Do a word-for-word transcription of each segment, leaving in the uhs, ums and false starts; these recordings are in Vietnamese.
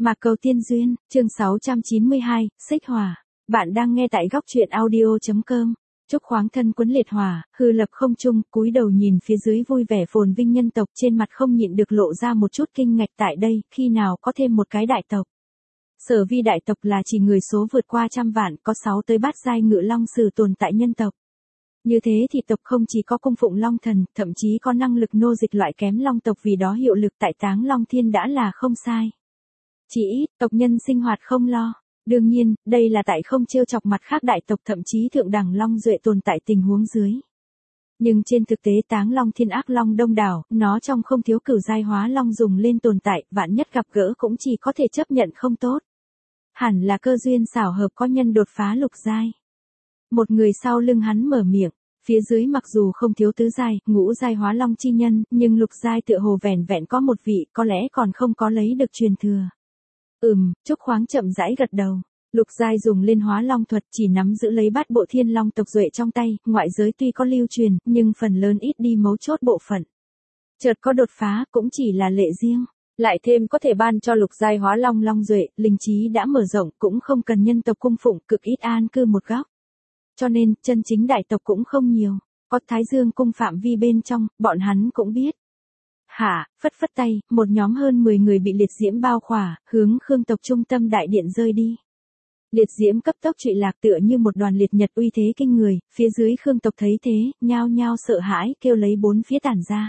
Mạc Cầu Tiên Duyên, chương sáu trăm chín mươi hai, Xích Hỏa. Bạn đang nghe tại góc truyện audio chấm com. Trúc khoáng thân quấn liệt hỏa, hư lập không trung, cúi đầu nhìn phía dưới vui vẻ phồn vinh nhân tộc, trên mặt không nhịn được lộ ra một chút kinh ngạc. Tại đây, khi nào có thêm một cái đại tộc. Sở vi đại tộc là chỉ người số vượt qua trăm vạn, có sáu tới bát giai ngự long sử tồn tại nhân tộc. Như thế thì tộc không chỉ có cung phụng long thần, thậm chí có năng lực nô dịch loại kém long tộc, vì đó hiệu lực tại Táng Long Thiên đã là không sai. Chỉ ít, tộc nhân sinh hoạt không lo. Đương nhiên, đây là tại không trêu chọc mặt khác đại tộc, thậm chí thượng đẳng long duệ tồn tại tình huống dưới. Nhưng trên thực tế Táng Long Thiên ác long đông đảo, nó trong không thiếu cửu giai hóa long dùng lên tồn tại, vạn nhất gặp gỡ cũng chỉ có thể chấp nhận không tốt. Hẳn là cơ duyên xảo hợp có nhân đột phá lục giai. Một người sau lưng hắn mở miệng, phía dưới mặc dù không thiếu tứ giai, ngũ giai hóa long chi nhân, nhưng lục giai tựa hồ vẻn vẹn có một vị, có lẽ còn không có lấy được truyền thừa. Ừm, Trúc khoáng chậm rãi gật đầu. Lục giai dùng lên hóa long thuật, chỉ nắm giữ lấy bát bộ thiên long tộc duệ trong tay, ngoại giới tuy có lưu truyền, nhưng phần lớn ít đi mấu chốt bộ phận. Chợt có đột phá, cũng chỉ là lệ riêng. Lại thêm có thể ban cho lục giai hóa long long duệ, linh trí đã mở rộng, cũng không cần nhân tộc cung phụng, cực ít an cư một góc. Cho nên, chân chính đại tộc cũng không nhiều. Có Thái Dương cung phạm vi bên trong, bọn hắn cũng biết. Hả, phất phất tay, một nhóm hơn mười người bị liệt diễm bao khỏa, hướng Khương tộc trung tâm đại điện rơi đi. Liệt diễm cấp tốc trụy lạc tựa như một đoàn liệt nhật uy thế kinh người, phía dưới Khương tộc thấy thế, nhao nhao sợ hãi, kêu lấy bốn phía tản ra.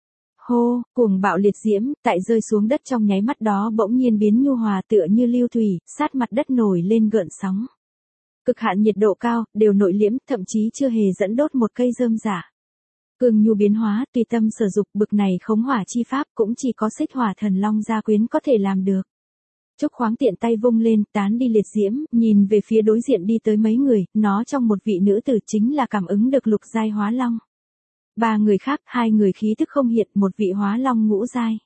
Hô, cuồng bạo liệt diễm, tại rơi xuống đất trong nháy mắt đó bỗng nhiên biến nhu hòa tựa như lưu thủy, sát mặt đất nổi lên gợn sóng. Cực hạn nhiệt độ cao, đều nội liễm, thậm chí chưa hề dẫn đốt một cây rơm rả. Cường nhu biến hóa, tùy tâm sử dụng, bực này khống hỏa chi pháp cũng chỉ có Xích Hỏa Thần Long gia quyến có thể làm được. Trúc khoáng tiện tay vung lên, tán đi liệt diễm, nhìn về phía đối diện đi tới mấy người, nó trong một vị nữ tử chính là cảm ứng được lục giai hóa long. Ba người khác, hai người khí tức không hiện, một vị hóa long ngũ giai.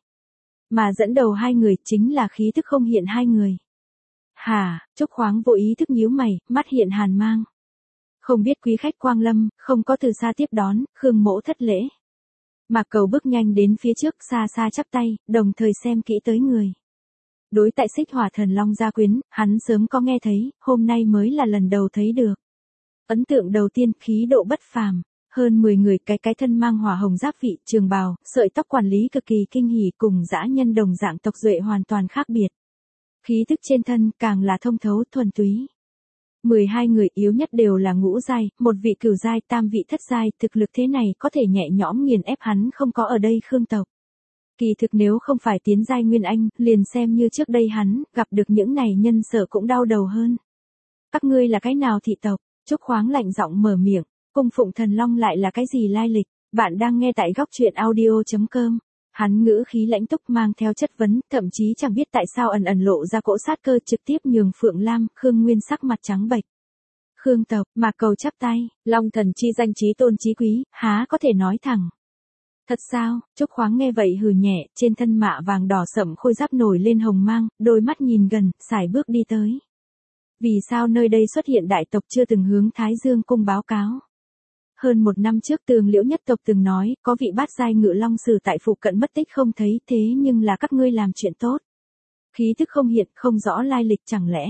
Mà dẫn đầu hai người chính là khí tức không hiện hai người. Hà, Trúc khoáng vô ý thức nhíu mày, mắt hiện hàn mang. Không biết quý khách quang lâm, không có từ xa tiếp đón, Khương mỗ thất lễ. Mạc Cầu bước nhanh đến phía trước, xa xa chắp tay, đồng thời xem kỹ tới người. Đối tại Xích Hỏa Thần Long gia quyến, hắn sớm có nghe thấy, hôm nay mới là lần đầu thấy được. Ấn tượng đầu tiên, khí độ bất phàm. Hơn mười người, cái cái thân mang hỏa hồng giáp vị, trường bào, sợi tóc quản lý cực kỳ kinh hỉ, cùng dã nhân đồng dạng tộc duệ hoàn toàn khác biệt. Khí tức trên thân càng là thông thấu thuần túy. mười hai người yếu nhất đều là ngũ giai, một vị cửu giai, tam vị thất giai, thực lực thế này có thể nhẹ nhõm nghiền ép hắn không có ở đây Khương tộc. Kỳ thực nếu không phải tiến giai Nguyên Anh, liền xem như trước đây hắn, gặp được những này nhân sợ cũng đau đầu hơn. Các ngươi là cái nào thị tộc? Trúc khoáng lạnh giọng mở miệng, cung phụng thần long lại là cái gì lai lịch? Bạn đang nghe tại góc truyện audio chấm com. Hắn ngữ khí lãnh túc mang theo chất vấn, thậm chí chẳng biết tại sao ẩn ẩn lộ ra cỗ sát cơ, trực tiếp nhường Phượng Lam, Khương Nguyên sắc mặt trắng bệch. Khương tộc, Mạc Cầu chắp tay, long thần chi danh chí tôn chí quý, há có thể nói thẳng. Thật sao? Trúc khoáng nghe vậy hừ nhẹ, trên thân mạ vàng đỏ sẫm khôi giáp nổi lên hồng mang, đôi mắt nhìn gần, sải bước đi tới. Vì sao nơi đây xuất hiện đại tộc chưa từng hướng Thái Dương cung báo cáo? Hơn một năm trước Tường Liễu nhất tộc từng nói, có vị bát giai ngự long sử tại phụ cận mất tích không thấy, thế nhưng là các ngươi làm chuyện tốt. Khí thức không hiện, không rõ lai lịch, chẳng lẽ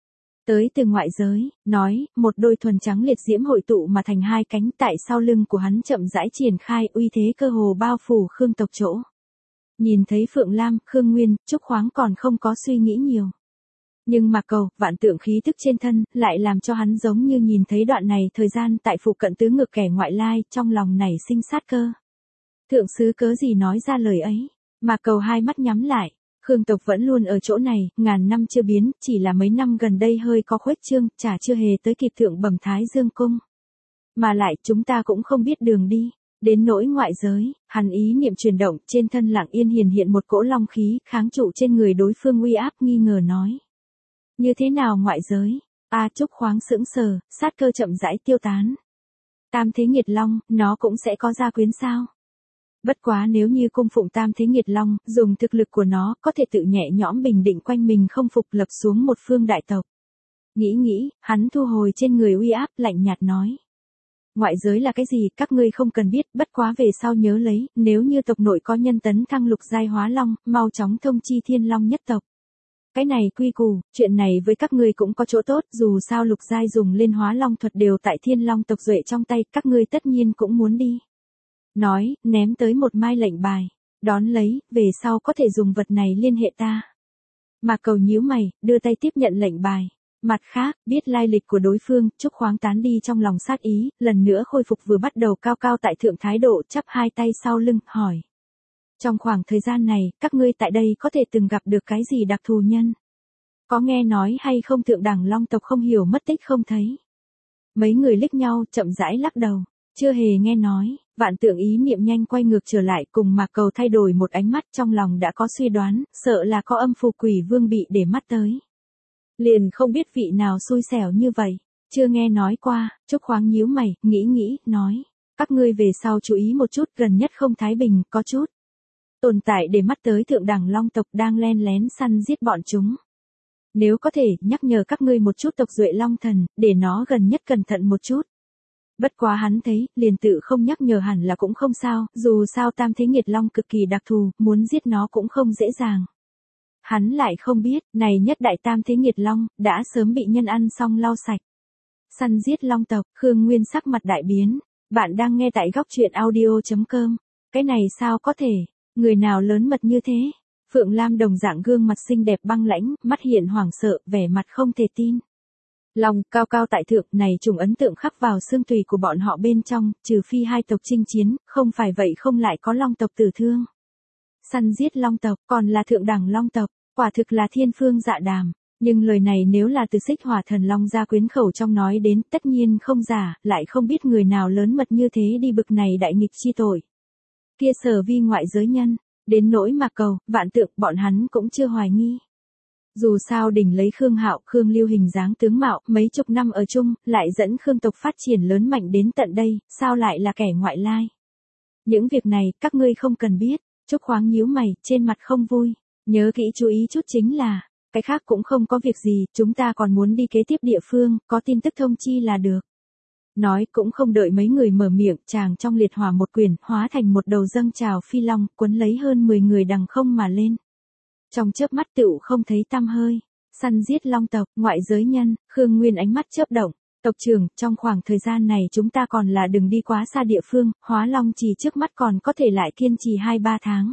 tới từ ngoại giới, nói, một đôi thuần trắng liệt diễm hội tụ mà thành hai cánh, tại sau lưng của hắn chậm rãi triển khai, uy thế cơ hồ bao phủ Khương tộc chỗ. Nhìn thấy Phượng Lam, Khương Nguyên, Trúc khoáng còn không có suy nghĩ nhiều. Nhưng Mạc Cầu, vạn tượng khí tức trên thân, lại làm cho hắn giống như nhìn thấy đoạn này thời gian tại phụ cận tứ ngược kẻ ngoại lai, trong lòng nảy sinh sát cơ. Thượng sứ cớ gì nói ra lời ấy? Mạc Cầu hai mắt nhắm lại. Khương tộc vẫn luôn ở chỗ này, ngàn năm chưa biến, chỉ là mấy năm gần đây hơi có khuếch trương, chả chưa hề tới kịp thượng bẩm Thái Dương cung. Mà lại, chúng ta cũng không biết đường đi. Đến nỗi ngoại giới, hắn ý niệm chuyển động, trên thân Lặng Yên hiển hiện một cỗ long khí, kháng trụ trên người đối phương uy áp, nghi ngờ nói. Như thế nào ngoại giới? A Trúc khoáng sững sờ, sát cơ chậm rãi tiêu tán. Tam Thế Nghiệt Long, nó cũng sẽ có gia quyến sao? Bất quá nếu như cung phụng Tam Thế Nghiệt Long, dùng thực lực của nó, có thể tự nhẹ nhõm bình định quanh mình không phục, lập xuống một phương đại tộc. Nghĩ nghĩ, hắn thu hồi trên người uy áp, lạnh nhạt nói. Ngoại giới là cái gì, các ngươi không cần biết, bất quá về sau nhớ lấy, nếu như tộc nội có nhân tấn thăng lục giai hóa long, mau chóng thông chi Thiên Long nhất tộc. Cái này quy củ, chuyện này với các ngươi cũng có chỗ tốt, dù sao Lục Giai dùng lên hóa long thuật đều tại Thiên Long tộc duệ trong tay, các ngươi tất nhiên cũng muốn đi. Nói, ném tới một mai lệnh bài, đón lấy, về sau có thể dùng vật này liên hệ ta. Mạc Cầu nhíu mày, đưa tay tiếp nhận lệnh bài. Mặt khác, biết lai lịch của đối phương, Trúc Khoáng tán đi trong lòng sát ý, lần nữa khôi phục vừa bắt đầu cao cao tại thượng thái độ, chắp hai tay sau lưng, hỏi. Trong khoảng thời gian này, các ngươi tại đây có thể từng gặp được cái gì đặc thù nhân? Có nghe nói hay không thượng đẳng long tộc không hiểu mất tích không thấy? Mấy người liếc nhau, chậm rãi lắc đầu. Chưa hề nghe nói, Vạn Tượng ý niệm nhanh quay ngược trở lại cùng Mạc Cầu thay đổi một ánh mắt, trong lòng đã có suy đoán, sợ là có âm phù quỷ vương bị để mắt tới. Liền không biết vị nào xui xẻo như vậy, chưa nghe nói qua. Trúc Khoáng nhíu mày, nghĩ nghĩ, nói. Các ngươi về sau chú ý một chút, gần nhất không thái bình, có chút tồn tại để mắt tới thượng đẳng long tộc đang len lén săn giết bọn chúng. Nếu có thể, nhắc nhở các ngươi một chút tộc duệ long thần, để nó gần nhất cẩn thận một chút. Bất quá hắn thấy, liền tự không nhắc nhở hẳn là cũng không sao, dù sao tam thế nghiệt long cực kỳ đặc thù, muốn giết nó cũng không dễ dàng. Hắn lại không biết, này nhất đại tam thế nghiệt long, đã sớm bị nhân ăn xong lau sạch. Săn giết long tộc, Khương Nguyên sắc mặt đại biến. Bạn đang nghe tại góc truyện audio chấm com. Cái này sao có thể, người nào lớn mật như thế? Phượng Lam đồng dạng gương mặt xinh đẹp băng lãnh, mắt hiện hoảng sợ, vẻ mặt không thể tin. Long cao cao tại thượng này trùng ấn tượng khắc vào xương tùy của bọn họ bên trong, trừ phi hai tộc chinh chiến, không phải vậy không lại có long tộc tử thương. Săn giết long tộc, còn là thượng đẳng long tộc, quả thực là thiên phương dạ đàm. Nhưng lời này nếu là từ Xích Hỏa Thần Long gia quyến khẩu trong nói đến, tất nhiên không giả, lại không biết người nào lớn mật như thế đi bực này đại nghịch chi tội. Kia sở vi ngoại giới nhân, đến nỗi Mạc Cầu, Vạn Tượng, bọn hắn cũng chưa hoài nghi. Dù sao đỉnh lấy Khương Hạo, Khương Lưu hình dáng tướng mạo, mấy chục năm ở chung, lại dẫn Khương tộc phát triển lớn mạnh đến tận đây, sao lại là kẻ ngoại lai? Những việc này, các ngươi không cần biết. Trúc Khoáng nhíu mày, trên mặt không vui. Nhớ kỹ chú ý chút chính là, cái khác cũng không có việc gì, chúng ta còn muốn đi kế tiếp địa phương, có tin tức thông chi là được. Nói cũng không đợi mấy người mở miệng, chàng trong liệt hỏa một quyền, hóa thành một đầu dâng trào phi long, quấn lấy hơn mười người đằng không mà lên. Trong chớp mắt tựu không thấy tăm hơi. Săn giết long tộc, ngoại giới nhân, Khương Nguyên ánh mắt chớp động. Tộc trưởng, trong khoảng thời gian này chúng ta còn là đừng đi quá xa địa phương, hóa long chỉ trước mắt còn có thể lại kiên trì hai ba tháng.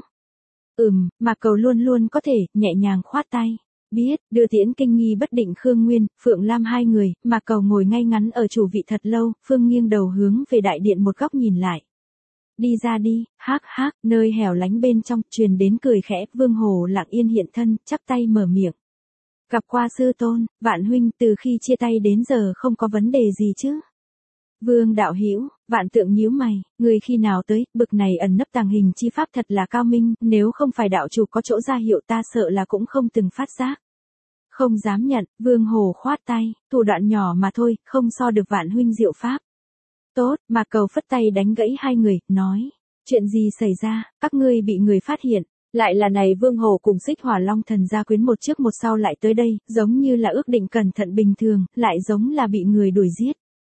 Ừm, Mạc Cầu luôn luôn có thể, nhẹ nhàng khoát tay. Biết, đưa tiễn kinh nghi bất định Khương Nguyên, Phượng Lam hai người, Mạc Cầu ngồi ngay ngắn ở chủ vị thật lâu, Phương nghiêng đầu hướng về đại điện một góc nhìn lại. Đi ra đi, hác hác, nơi hẻo lánh bên trong, truyền đến cười khẽ, Vương Hồ lặng yên hiện thân, chắp tay mở miệng. Gặp qua sư tôn, Vạn huynh, từ khi chia tay đến giờ không có vấn đề gì chứ? Vương đạo hữu, Vạn Tượng nhíu mày, người khi nào tới, bực này ẩn nấp tàng hình chi pháp thật là cao minh, nếu không phải đạo chủ có chỗ ra hiệu ta sợ là cũng không từng phát giác. Không dám nhận, Vương Hồ khoát tay, thủ đoạn nhỏ mà thôi, không so được Vạn huynh diệu pháp. Tốt, Mạc Cầu phất tay đánh gãy hai người, nói, chuyện gì xảy ra, các ngươi bị người phát hiện. Lại là này Vương Hồ cùng Xích Hỏa Long thần gia quyến một trước một sau lại tới đây, giống như là ước định cẩn thận bình thường, lại giống là bị người đuổi giết.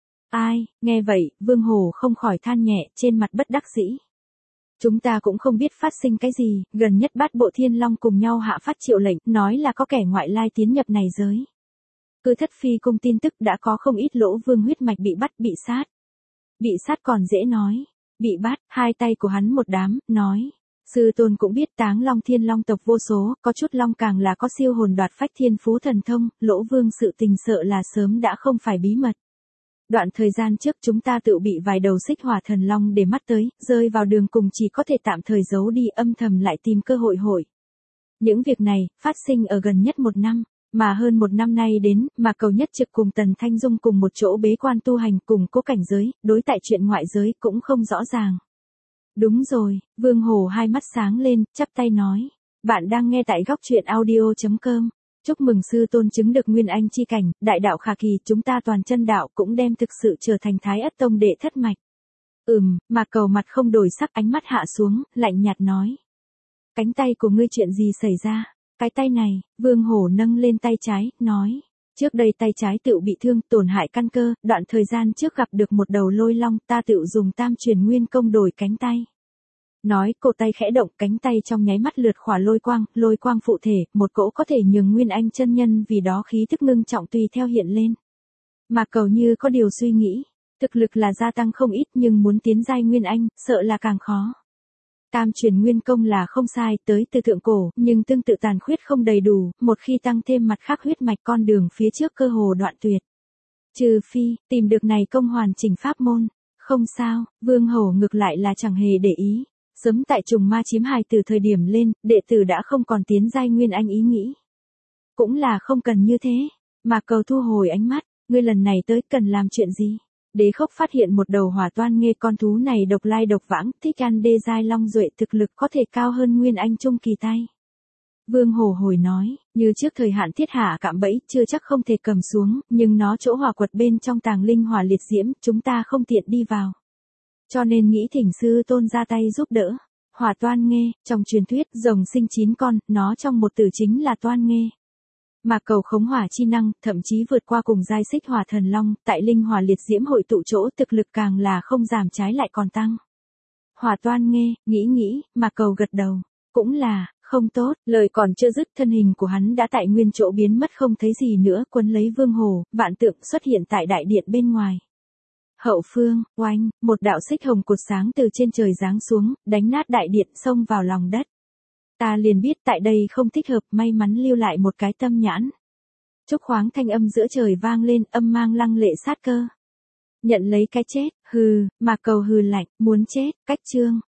Ai, nghe vậy, Vương Hồ không khỏi than nhẹ, trên mặt bất đắc dĩ. Chúng ta cũng không biết phát sinh cái gì, gần nhất Bát Bộ Thiên Long cùng nhau hạ phát triệu lệnh, nói là có kẻ ngoại lai tiến nhập này giới. Cứ thất phi cung tin tức đã có không ít lỗ vương huyết mạch bị bắt, bị sát. Bị sát còn dễ nói, bị bắt, hai tay của hắn một đám, nói. Sư tôn cũng biết Táng Long Thiên Long tộc vô số, có chút long càng là có siêu hồn đoạt phách thiên phú thần thông, lỗ vương sự tình sợ là sớm đã không phải bí mật. Đoạn thời gian trước chúng ta tự bị vài đầu Xích Hỏa thần long để mắt tới, rơi vào đường cùng chỉ có thể tạm thời giấu đi, âm thầm lại tìm cơ hội hội. Những việc này, phát sinh ở gần nhất một năm, mà hơn một năm nay đến, mà Cầu nhất trực cùng Tần Thanh Dung cùng một chỗ bế quan tu hành cùng cố cảnh giới, đối tại chuyện ngoại giới cũng không rõ ràng. Đúng rồi, Vương Hồ hai mắt sáng lên, chắp tay nói. Bạn đang nghe tại góc truyện audio chấm com. Chúc mừng sư tôn chứng được Nguyên Anh chi cảnh, đại đạo khả kỳ, chúng ta toàn chân đạo cũng đem thực sự trở thành Thái Ất Tông đệ thất mạch. Ừm, Mạc Cầu mặt không đổi sắc, ánh mắt hạ xuống, lạnh nhạt nói. Cánh tay của ngươi chuyện gì xảy ra? Cái tay này, Vương Hổ nâng lên tay trái, nói. Trước đây tay trái tựu bị thương, tổn hại căn cơ, đoạn thời gian trước gặp được một đầu lôi long, ta tựu dùng tam truyền nguyên công đổi cánh tay. Nói, cổ tay khẽ động, cánh tay trong nháy mắt lượt khỏa lôi quang, lôi quang phụ thể, một cỗ có thể nhường Nguyên Anh chân nhân vì đó khí thức ngưng trọng tùy theo hiện lên. Mạc Cầu như có điều suy nghĩ, thực lực là gia tăng không ít nhưng muốn tiến giai Nguyên Anh, sợ là càng khó. Tam truyền nguyên công là không sai, tới từ thượng cổ, nhưng tương tự tàn khuyết không đầy đủ, một khi tăng thêm mặt khác huyết mạch con đường phía trước cơ hồ đoạn tuyệt. Trừ phi, tìm được này công hoàn chỉnh pháp môn. Không sao, Vương Hổ ngược lại là chẳng hề để ý. Sớm tại trùng ma chiếm hài từ thời điểm lên, đệ tử đã không còn tiến giai Nguyên Anh ý nghĩ. Cũng là không cần như thế. Mạc Cầu thu hồi ánh mắt, ngươi lần này tới cần làm chuyện gì? Đế Khốc phát hiện một đầu hỏa toan nghê, con thú này độc lai độc vãng, thích ăn đê giai long duệ, thực lực có thể cao hơn Nguyên Anh trung kỳ tay. Vương Hổ hồi nói, như trước thời hạn thiết hạ cạm bẫy, chưa chắc không thể cầm xuống, nhưng nó chỗ hỏa quật bên trong tàng linh hỏa liệt diễm, chúng ta không tiện đi vào. Cho nên nghĩ thỉnh sư tôn ra tay giúp đỡ. Hỏa toan nghê, trong truyền thuyết, rồng sinh chín con, nó trong một từ chính là toan nghê. Mạc Cầu khống hỏa chi năng, thậm chí vượt qua cùng giai xích hỏa thần long, tại linh hỏa liệt diễm hội tụ chỗ, thực lực càng là không giảm trái lại còn tăng. Hỏa toan nghê, nghĩ nghĩ, Mạc Cầu gật đầu. Cũng là, không tốt, lời còn chưa dứt, thân hình của hắn đã tại nguyên chỗ biến mất không thấy gì nữa, quấn lấy Vương Hổ, vạn tượng xuất hiện tại đại điện bên ngoài. Hậu phương, oanh, một đạo xích hồng cột sáng từ trên trời giáng xuống, đánh nát đại điện, xông vào lòng đất. Ta liền biết tại đây không thích hợp, may mắn lưu lại một cái tâm nhãn. Trúc khoáng thanh âm giữa trời vang lên, âm mang lăng lệ sát cơ. Nhận lấy cái chết, hừ, Mạc Cầu hừ lạnh, muốn chết, cách chương.